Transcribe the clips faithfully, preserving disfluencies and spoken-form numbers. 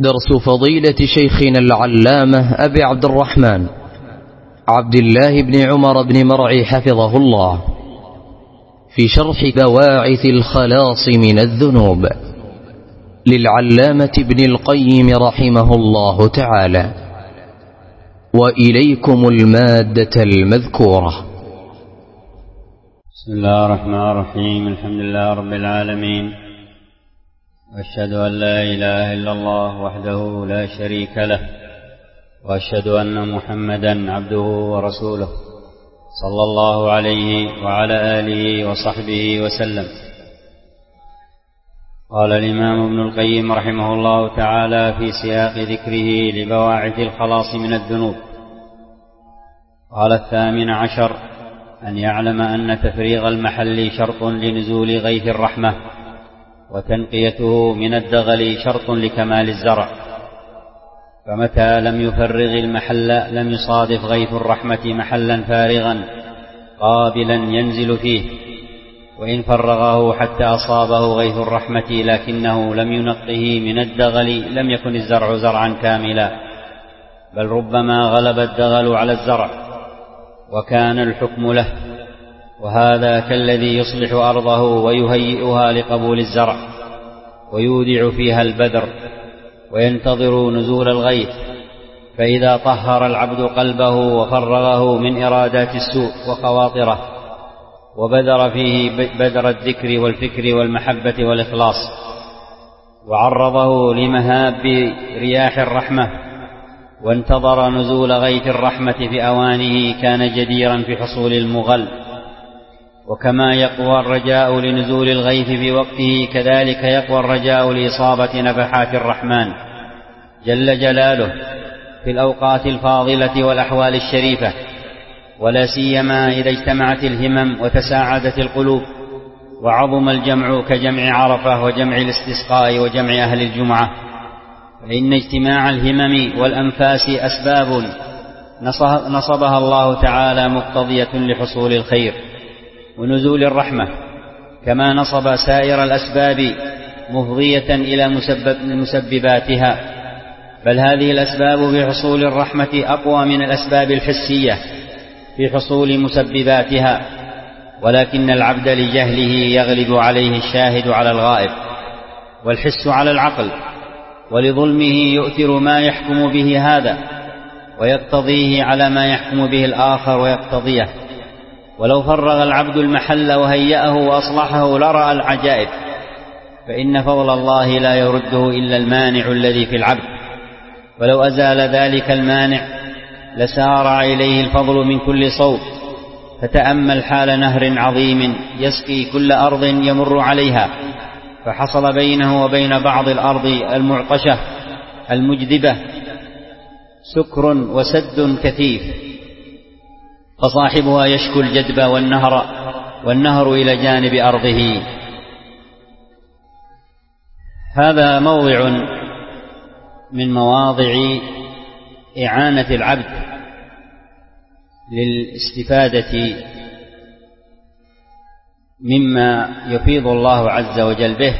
درس فضيلة شيخنا العلامة أبي عبد الرحمن عبد الله بن عمر بن مرعي حفظه الله في شرح بواعث الخلاص من الذنوب للعلامة ابن القيم رحمه الله تعالى. وإليكم المادة المذكورة. بسم الله الرحمن الرحيم. الحمد لله رب العالمين، وأشهد أن لا إله إلا الله وحده لا شريك له، وأشهد أن محمدا عبده ورسوله صلى الله عليه وعلى آله وصحبه وسلم. قال الإمام ابن القيم رحمه الله تعالى في سياق ذكره لبواعث الخلاص من الذنوب، قال: الثامن عشر أن يعلم أن تفريغ المحل شرط لنزول غيث الرحمة، وتنقيته من الدغل شرط لكمال الزرع، فمتى لم يفرغ المحل لم يصادف غيث الرحمة محلا فارغا قابلا ينزل فيه، وإن فرغه حتى أصابه غيث الرحمة لكنه لم ينقه من الدغل لم يكن الزرع زرعا كاملا، بل ربما غلب الدغل على الزرع وكان الحكم له، وهذا كالذي يصلح أرضه ويهيئها لقبول الزرع ويودع فيها البذر وينتظر نزول الغيث، فإذا طهر العبد قلبه وفرغه من إرادات السوء وخواطره وبذر فيه بذر الذكر والفكر والمحبة والإخلاص، وعرضه لمهاب رياح الرحمة وانتظر نزول غيث الرحمة في أوانه، كان جديرا في حصول المغل. وكما يقوى الرجاء لنزول الغيث في وقته، كذلك يقوى الرجاء لإصابة نفحات الرحمن جل جلاله في الأوقات الفاضلة والأحوال الشريفة، ولا سيما إذا اجتمعت الهمم وتساعدت القلوب وعظم الجمع كجمع عرفة وجمع الاستسقاء وجمع أهل الجمعة، فإن اجتماع الهمم والأنفاس أسباب نصبها الله تعالى مقتضية لحصول الخير ونزول الرحمة، كما نصب سائر الأسباب مفضية إلى مسبب مسبباتها، بل هذه الأسباب في حصول الرحمة أقوى من الأسباب الحسية في حصول مسبباتها، ولكن العبد لجهله يغلب عليه الشاهد على الغائب والحس على العقل، ولظلمه يؤثر ما يحكم به هذا ويقتضيه على ما يحكم به الآخر ويقتضيه. ولو فرغ العبد المحل وهيأه وأصلحه لرأى العجائب، فإن فضل الله لا يرده إلا المانع الذي في العبد، ولو أزال ذلك المانع لسارع إليه الفضل من كل صوب. فتأمل حال نهر عظيم يسقي كل أرض يمر عليها، فحصل بينه وبين بعض الأرض المعطشة المجذبة سكر وسد كثيف، فصاحبها يشكو الجدب والنهر والنهر إلى جانب أرضه. هذا موضع من مواضع إعانة العبد للاستفادة مما يفيض الله عز وجل به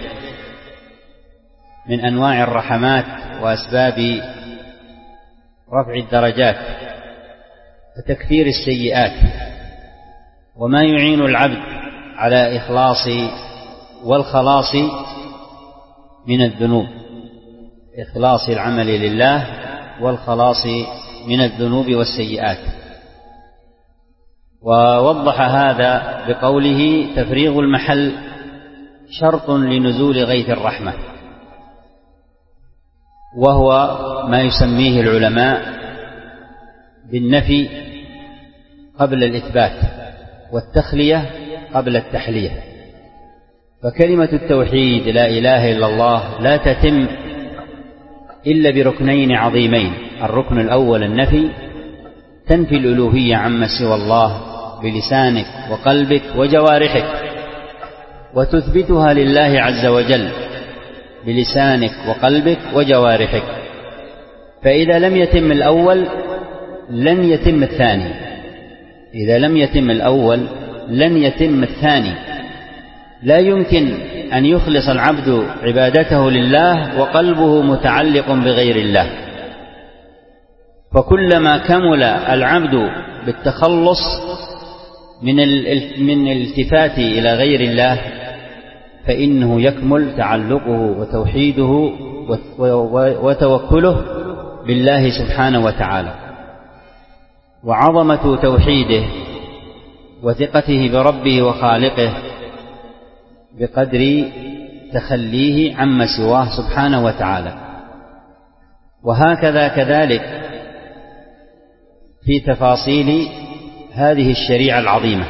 من أنواع الرحمات وأسباب رفع الدرجات وتكفير السيئات، وما يعين العبد على إخلاص والخلاص من الذنوب، إخلاص العمل لله والخلاص من الذنوب والسيئات. ووضح هذا بقوله: تفريغ المحل شرط لنزول غيث الرحمة، وهو ما يسميه العلماء بالنفي قبل الإثبات والتخلية قبل التحلية. فكلمة التوحيد لا إله إلا الله لا تتم إلا بركنين عظيمين: الركن الأول النفي، تنفي الألوهية عما سوى الله بلسانك وقلبك وجوارحك، وتثبتها لله عز وجل بلسانك وقلبك وجوارحك. فإذا لم يتم الأول لن يتم الثاني، إذا لم يتم الأول لن يتم الثاني. لا يمكن أن يخلص العبد عبادته لله وقلبه متعلق بغير الله، فكلما كمل العبد بالتخلص من من الالتفات إلى غير الله فإنه يكمل تعلقه وتوحيده وتوكله بالله سبحانه وتعالى. وعظمة توحيده وثقته بربه وخالقه بقدر تخليه عما سواه سبحانه وتعالى. وهكذا كذلك في تفاصيل هذه الشريعة العظيمة،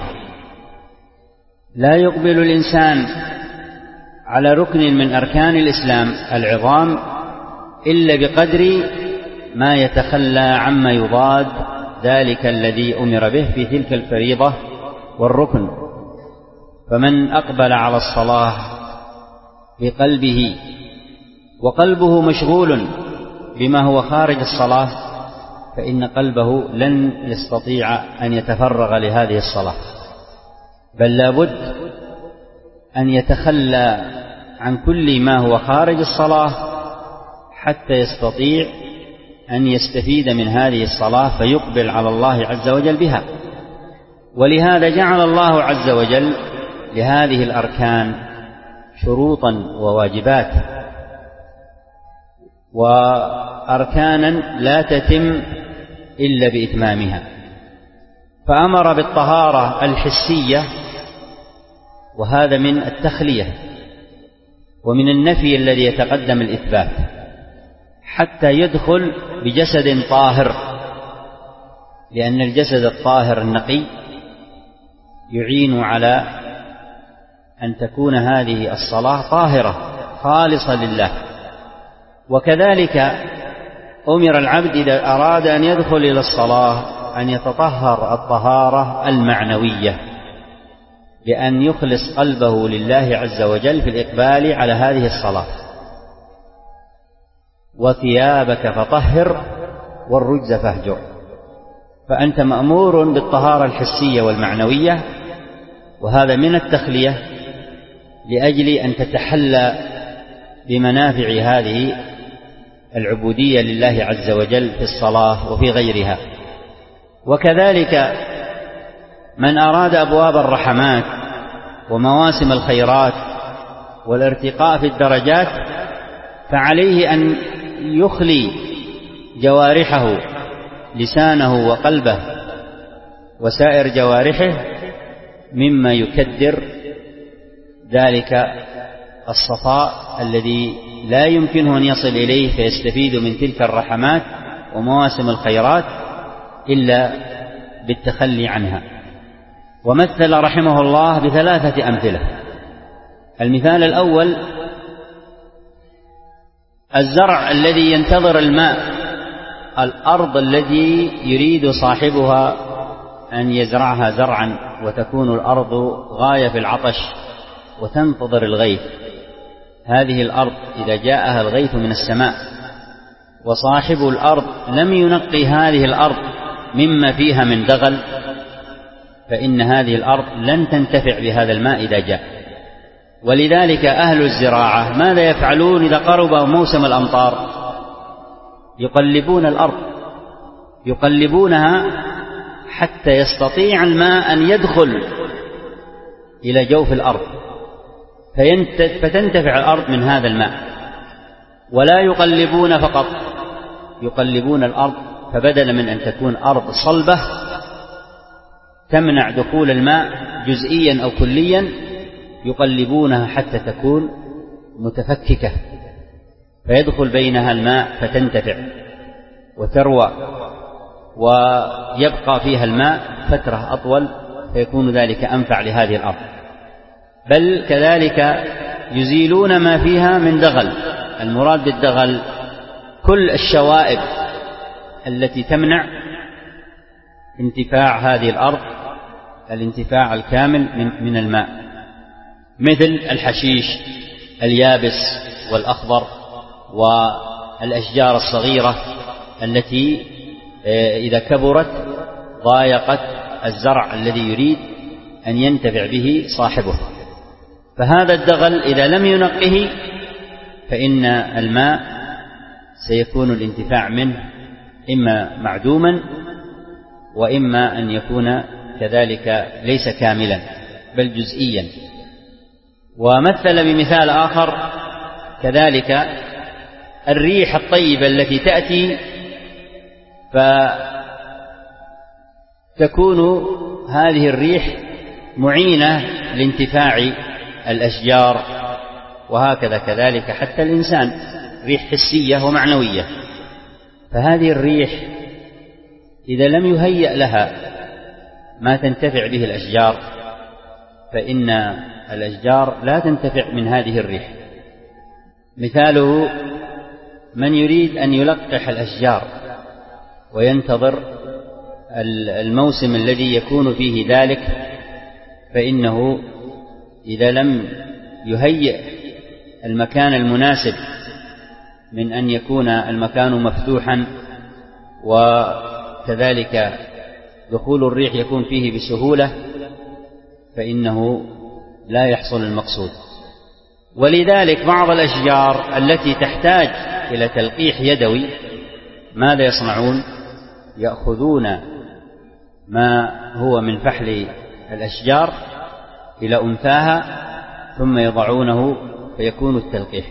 لا يقبل الإنسان على ركن من أركان الإسلام العظام إلا بقدر ما يتخلى عما يضاد ذلك الذي أمر به في تلك الفريضة والركن. فمن أقبل على الصلاة بقلبه وقلبه مشغول بما هو خارج الصلاة فإن قلبه لن يستطيع أن يتفرغ لهذه الصلاة، بل لابد أن يتخلى عن كل ما هو خارج الصلاة حتى يستطيع أن يستفيد من هذه الصلاة فيقبل على الله عز وجل بها. ولهذا جعل الله عز وجل لهذه الأركان شروطا وواجبات، وأركانا لا تتم إلا بإتمامها. فأمر بالطهارة الحسية، وهذا من التخلية ومن النفي الذي يتقدم الإثبات، حتى يدخل بجسد طاهر، لأن الجسد الطاهر النقي يعين على أن تكون هذه الصلاة طاهرة خالصة لله. وكذلك أمر العبد إذا أراد أن يدخل إلى الصلاة أن يتطهر الطهارة المعنوية، بأن يخلص قلبه لله عز وجل في الإقبال على هذه الصلاة. وثيابك فطهر والرجز فاهجر. فأنت مأمور بالطهارة الحسية والمعنوية، وهذا من التخلية لأجل أن تتحلى بمنافع هذه العبودية لله عز وجل في الصلاة وفي غيرها. وكذلك من أراد أبواب الرحمات ومواسم الخيرات والارتقاء في الدرجات فعليه أن يخلي جوارحه، لسانه وقلبه وسائر جوارحه، مما يكدر ذلك الصفاء الذي لا يمكنه أن يصل إليه فيستفيد من تلك الرحمات ومواسم الخيرات إلا بالتخلي عنها. ومثل رحمه الله بثلاثة أمثلة. المثال الأول الزرع الذي ينتظر الماء، الأرض التي يريد صاحبها أن يزرعها زرعا وتكون الأرض غاية في العطش وتنتظر الغيث. هذه الأرض إذا جاءها الغيث من السماء وصاحب الأرض لم ينقي هذه الأرض مما فيها من دغل فإن هذه الأرض لن تنتفع بهذا الماء إذا جاء. ولذلك أهل الزراعة ماذا يفعلون إذا قرب موسم الأمطار؟ يقلبون الأرض، يقلبونها حتى يستطيع الماء أن يدخل إلى جوف الأرض فتنتفع الأرض من هذا الماء. ولا يقلبون فقط، يقلبون الأرض، فبدل من أن تكون أرض صلبة تمنع دخول الماء جزئيا أو كليا يقلبونها حتى تكون متفككة فيدخل بينها الماء فتنتفع وتروى ويبقى فيها الماء فترة أطول فيكون ذلك أنفع لهذه الأرض. بل كذلك يزيلون ما فيها من دغل. المراد بالدغل كل الشوائب التي تمنع انتفاع هذه الأرض الانتفاع الكامل من الماء، مثل الحشيش اليابس والأخضر والأشجار الصغيرة التي إذا كبرت ضايقت الزرع الذي يريد أن ينتفع به صاحبه. فهذا الدغل إذا لم ينقه فإن الماء سيكون الانتفاع منه إما معدوما وإما أن يكون كذلك ليس كاملا بل جزئيا. ومثل بمثال آخر كذلك الريح الطيبة التي تأتي فتكون هذه الريح معينة لانتفاع الأشجار، وهكذا كذلك حتى الإنسان ريح حسية ومعنوية. فهذه الريح إذا لم يهيأ لها ما تنتفع به الأشجار فإن الأشجار لا تنتفع من هذه الريح. مثاله من يريد أن يلقح الأشجار وينتظر الموسم الذي يكون فيه ذلك، فإنه إذا لم يهيئ المكان المناسب من أن يكون المكان مفتوحا وكذلك دخول الريح يكون فيه بسهولة فإنه لا يحصل المقصود. ولذلك بعض الأشجار التي تحتاج إلى تلقيح يدوي ماذا يصنعون؟ يأخذون ما هو من فحل الأشجار إلى أنثاها ثم يضعونه فيكون التلقيح،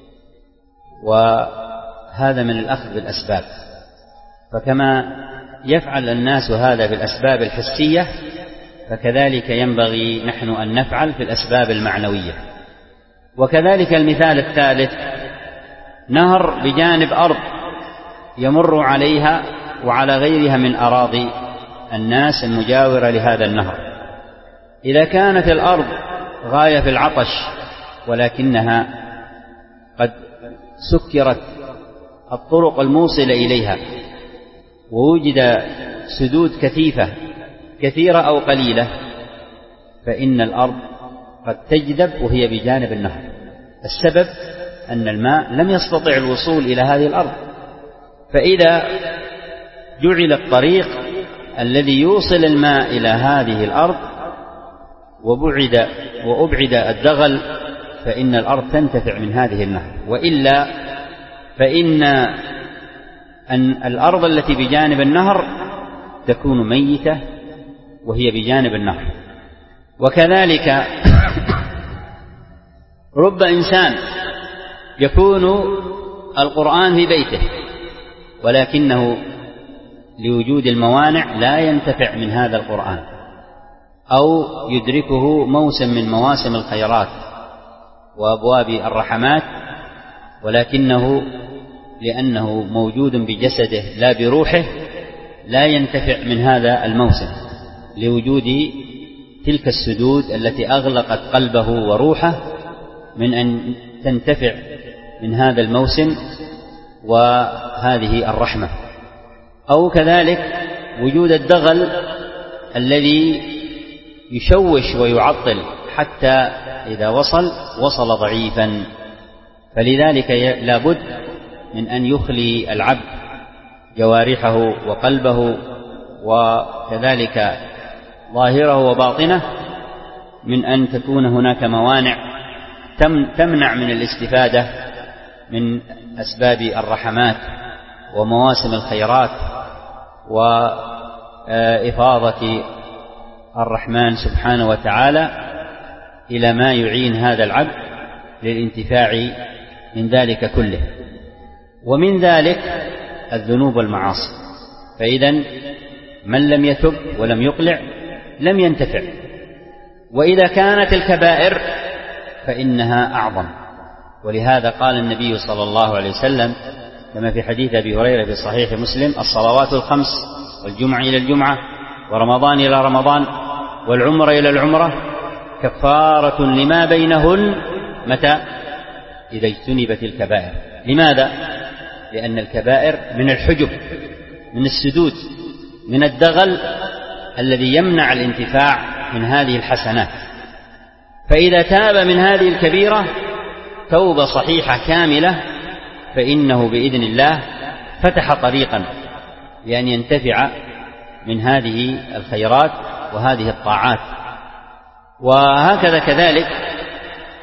وهذا من الأخذ بالأسباب. فكما يفعل الناس هذا بالأسباب الحسية فكذلك ينبغي نحن أن نفعل في الأسباب المعنوية. وكذلك المثال الثالث نهر بجانب أرض يمر عليها وعلى غيرها من أراضي الناس المجاورة لهذا النهر. إذا كانت الأرض غاية في العطش ولكنها قد سكرت الطرق الموصلة إليها ووجد سدود كثيفة كثيرة أو قليلة فإن الأرض قد تجذب وهي بجانب النهر. السبب أن الماء لم يستطع الوصول إلى هذه الأرض. فإذا جعل الطريق الذي يوصل الماء إلى هذه الأرض وبعد وأبعد الدغل فإن الأرض تنتفع من هذه النهر، وإلا فإن أن الأرض التي بجانب النهر تكون ميتة وهي بجانب النهر. وكذلك رب إنسان يكون القرآن في بيته ولكنه لوجود الموانع لا ينتفع من هذا القرآن، أو يدركه موسم من مواسم الخيرات وأبواب الرحمات ولكنه لأنه موجود بجسده لا بروحه لا ينتفع من هذا الموسم لوجود تلك السدود التي أغلقت قلبه وروحه من أن تنتفع من هذا الموسم وهذه الرحمة. أو كذلك وجود الدغل الذي يشوش ويعطل حتى إذا وصل وصل ضعيفا. فلذلك لابد من أن يخلي العبد جوارحه وقلبه وكذلك ظاهره وباطنه من أن تكون هناك موانع تمنع من الاستفادة من أسباب الرحمات ومواسم الخيرات وإفاضة الرحمن سبحانه وتعالى إلى ما يعين هذا العبد للانتفاع من ذلك كله. ومن ذلك الذنوب والمعاصي. فإذا من لم يتب ولم يقلع لم ينتفع. وإذا كانت الكبائر فإنها أعظم. ولهذا قال النبي صلى الله عليه وسلم كما في حديث أبي هريرة في صحيح مسلم: الصلوات الخمس والجمعة إلى الجمعة ورمضان إلى رمضان والعمرة إلى العمرة كفارة لما بينهن متى؟ إذا اجتنبت الكبائر. لماذا؟ لأن الكبائر من الحجب، من السدود، من الدغل الذي يمنع الانتفاع من هذه الحسنات. فإذا تاب من هذه الكبيرة توبة صحيحة كاملة فإنه بإذن الله فتح طريقا لأن ينتفع من هذه الخيرات وهذه الطاعات. وهكذا كذلك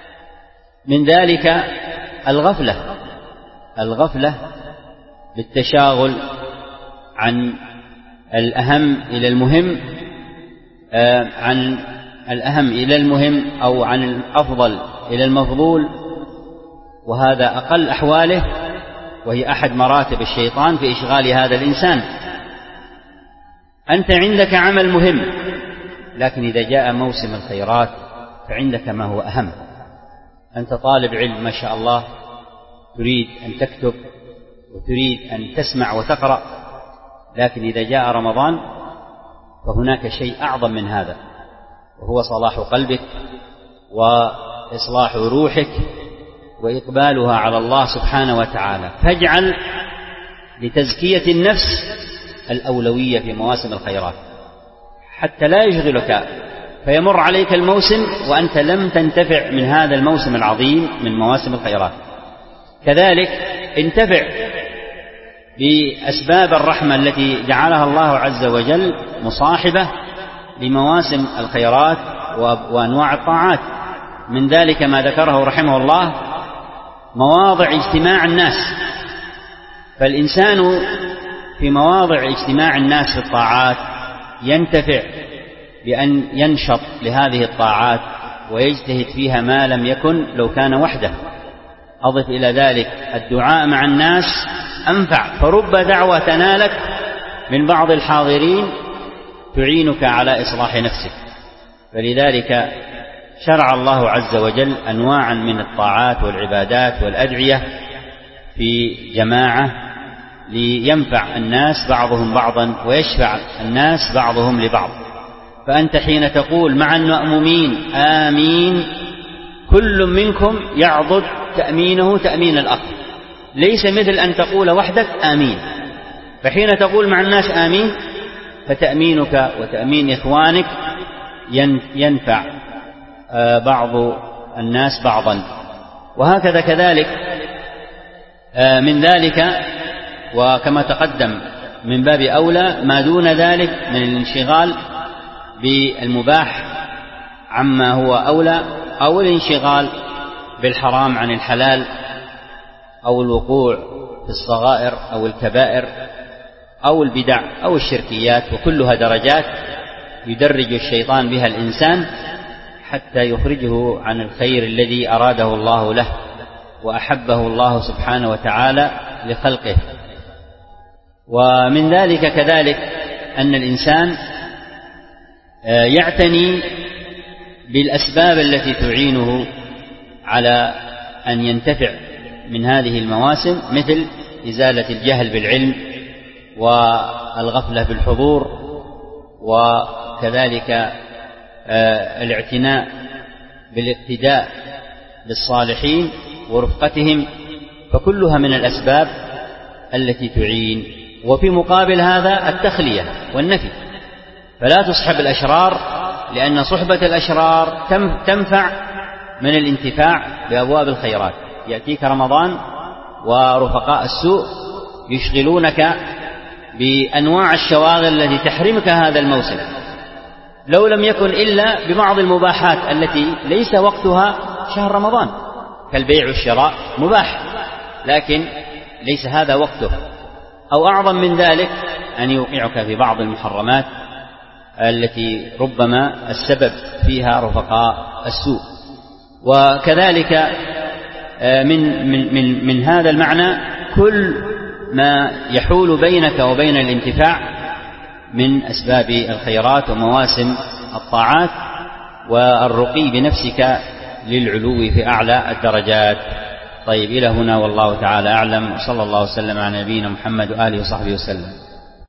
من ذلك الغفلة الغفلة بالتشاغل عن الأهم إلى المهم، عن الأهم إلى المهم أو عن الأفضل إلى المفضول، وهذا أقل أحواله، وهي أحد مراتب الشيطان في إشغال هذا الإنسان. أنت عندك عمل مهم، لكن إذا جاء موسم الخيرات فعندك ما هو أهم. أنت طالب علم ما شاء الله، تريد أن تكتب وتريد أن تسمع وتقرأ، لكن إذا جاء رمضان فهناك شيء أعظم من هذا، وهو صلاح قلبك وإصلاح روحك وإقبالها على الله سبحانه وتعالى. فاجعل لتزكية النفس الأولوية في مواسم الخيرات حتى لا يشغلك فيمر عليك الموسم وأنت لم تنتفع من هذا الموسم العظيم من مواسم الخيرات. كذلك انتفع بأسباب الرحمة التي جعلها الله عز وجل مصاحبة لمواسم الخيرات وأنواع الطاعات. من ذلك ما ذكره رحمه الله مواضع اجتماع الناس، فالإنسان في مواضع اجتماع الناس في الطاعات ينتفع بأن ينشط لهذه الطاعات ويجتهد فيها ما لم يكن لو كان وحده. أضف إلى ذلك الدعاء مع الناس أنفع، فرب دعوة تنالك من بعض الحاضرين تعينك على إصلاح نفسك. فلذلك شرع الله عز وجل أنواعا من الطاعات والعبادات والأدعية في جماعة لينفع الناس بعضهم بعضا ويشفع الناس بعضهم لبعض. فأنت حين تقول مع المأمومين آمين كل منكم يعضد تأمينه تأمين الآخر، ليس مثل أن تقول وحدك آمين. فحين تقول مع الناس آمين فتأمينك وتأمين إخوانك ينفع بعض الناس بعضا. وهكذا كذلك من ذلك، وكما تقدم من باب أولى ما دون ذلك من الانشغال بالمباح عما هو أولى، أو الانشغال بالحرام عن الحلال، أو الوقوع في الصغائر أو الكبائر أو البدع أو الشركيات، وكلها درجات يدرج الشيطان بها الإنسان حتى يخرجه عن الخير الذي أراده الله له وأحبه الله سبحانه وتعالى لخلقه. ومن ذلك كذلك أن الإنسان يعتني بالأسباب التي تعينه على أن ينتفع من هذه المواسم، مثل إزالة الجهل بالعلم والغفلة بالحضور، وكذلك الاعتناء بالاقتداء بالصالحين ورفقتهم، فكلها من الأسباب التي تعين. وفي مقابل هذا التخلية والنفي، فلا تصحب الأشرار، لأن صحبة الأشرار تنفع من الانتفاع بأبواب الخيرات. يأتيك رمضان ورفقاء السوء يشغلونك بأنواع الشواغل التي تحرمك هذا الموسم، لو لم يكن إلا ببعض المباحات التي ليس وقتها شهر رمضان، كالبيع والشراء مباح لكن ليس هذا وقته. أو أعظم من ذلك أن يوقعك في بعض المحرمات التي ربما السبب فيها رفقاء السوء. وكذلك من, من, من, من هذا المعنى كل ما يحول بينك وبين الانتفاع من أسباب الخيرات ومواسم الطاعات والرقي بنفسك للعلو في أعلى الدرجات. طيب، إلى هنا والله تعالى أعلم، وصلى الله وسلم على نبينا محمد وآله وصحبه وسلم.